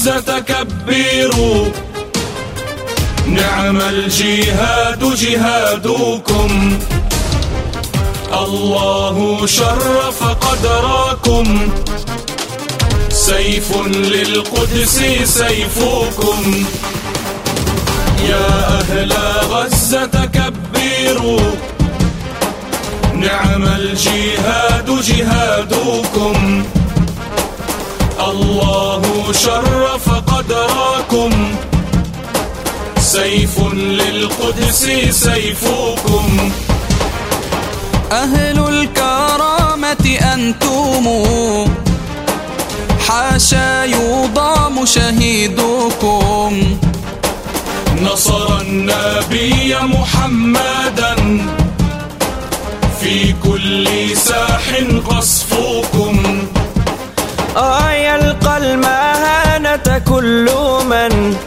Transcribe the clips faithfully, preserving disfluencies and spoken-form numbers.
غزة كبروا، نعم الجهاد جهادكم، الله شرف قدركم، سيف للقدس سيفكم. يا أهل غزة كبروا، نعم الجهاد جهادكم، الله شرف قدركم، سيف للقدس سيفكم. أهل الكرامة أنتم، حاشا يضام شهيدكم، نصر النبي محمدا، في كل ساح قصفكم. آه يلقى المهانة كل من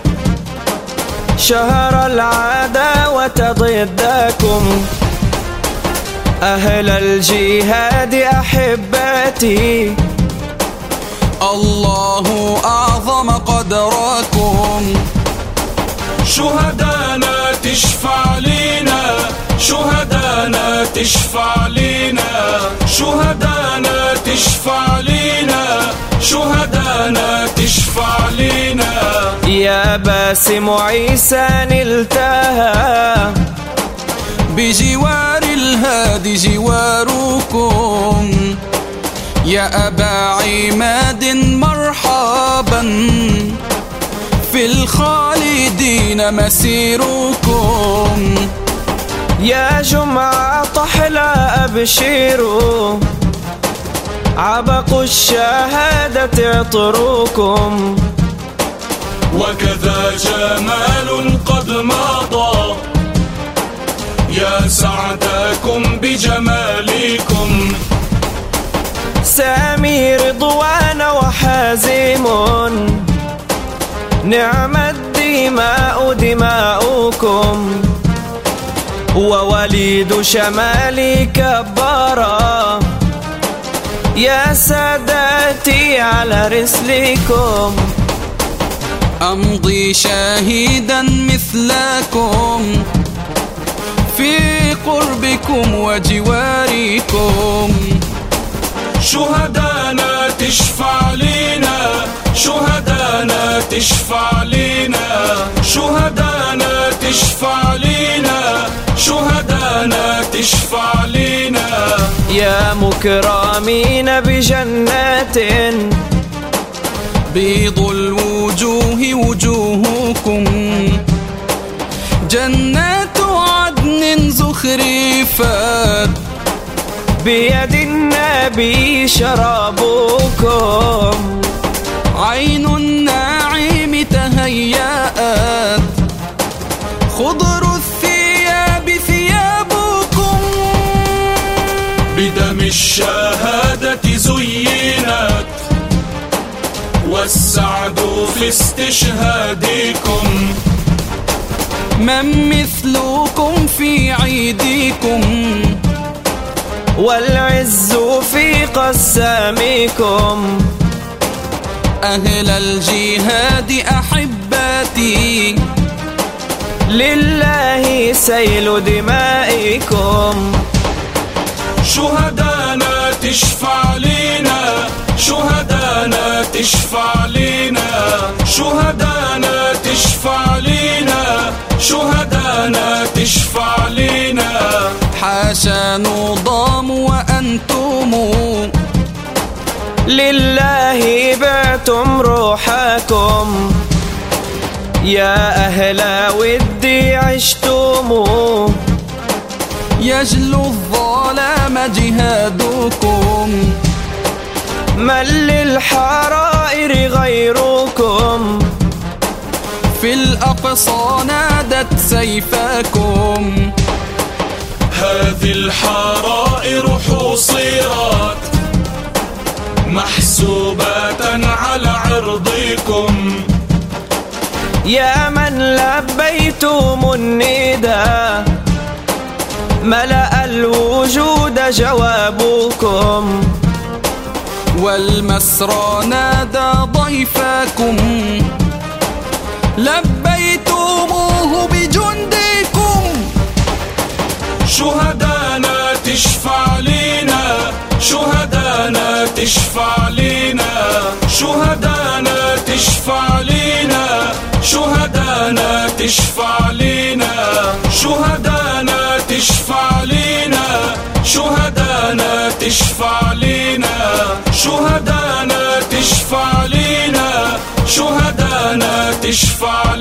شهر العداوة ضدكم، أهل الجهاد أحبتي، الله أعظم قدركم. شهدانا تشفع لنا، شهدانا تشفع لنا، شهدانا تشفع لنا، شهدانا تشفع لنا. يا باسم عيسى نلتها، بجوار الهادي جواركم، يا أبا عماد مرحبا، في الخالدين مسيركم. يا جمعة طحلة أبشروا، عبق الشهادة عطركم، وكذا جمال قد مضى، يا سعدكم بجمالكم. سامي رضوان وحازم، نعم الدماء دماؤكم، ووليد شمالي كبارا، يا سادتي على رسلكم. أمضي شاهدا مثلكم، في قربكم وجواركم. شهدانا تشفع لنا، شهدانا تشفع لنا، شهدانا تشفع لنا، شهدانا تشفع لنا. يا مكرمين بجنات، بيض الوجوه وجوهكم، جنات عدن زخرفات، بيد النبي شرابكم، عين الناعم تهيأت، خضر الثياب ثيابكم، بدم الشهادة زينت، والسعد في استشهادكم. من مثلكم في عيدكم، والعز في قسامكم. أهل الجهاد أحبتي، لله سيل دمائكم. شهدانا تشفع لنا، شهدانا تشفع لنا، شهدانا تشفع لنا، شهدانا تشفع لنا. حاشا نضام وأنتم، لله بعتم روحكم، يا أهل ودي عشتم، يجلو الظلام جهادكم، من للحرائر غيركم، في الأقصى نادت سيفكم. هذه الحرائر حصيرت، محسوبة على عرضكم، يا من لبيتم النداء، ملأ الوجود جوابكم، والمسرى نادى ضيفكم، لبيتموه بجندكم. شهدانا تشفع لينا، شهدانا تشفع لينا، شهدانا تشفع لينا، شهدانا تشفع لينا، شهدانا تشفع لينا، شهدانا تشفع لينا، شهدانا تشفع لينا، شهدانا تشفع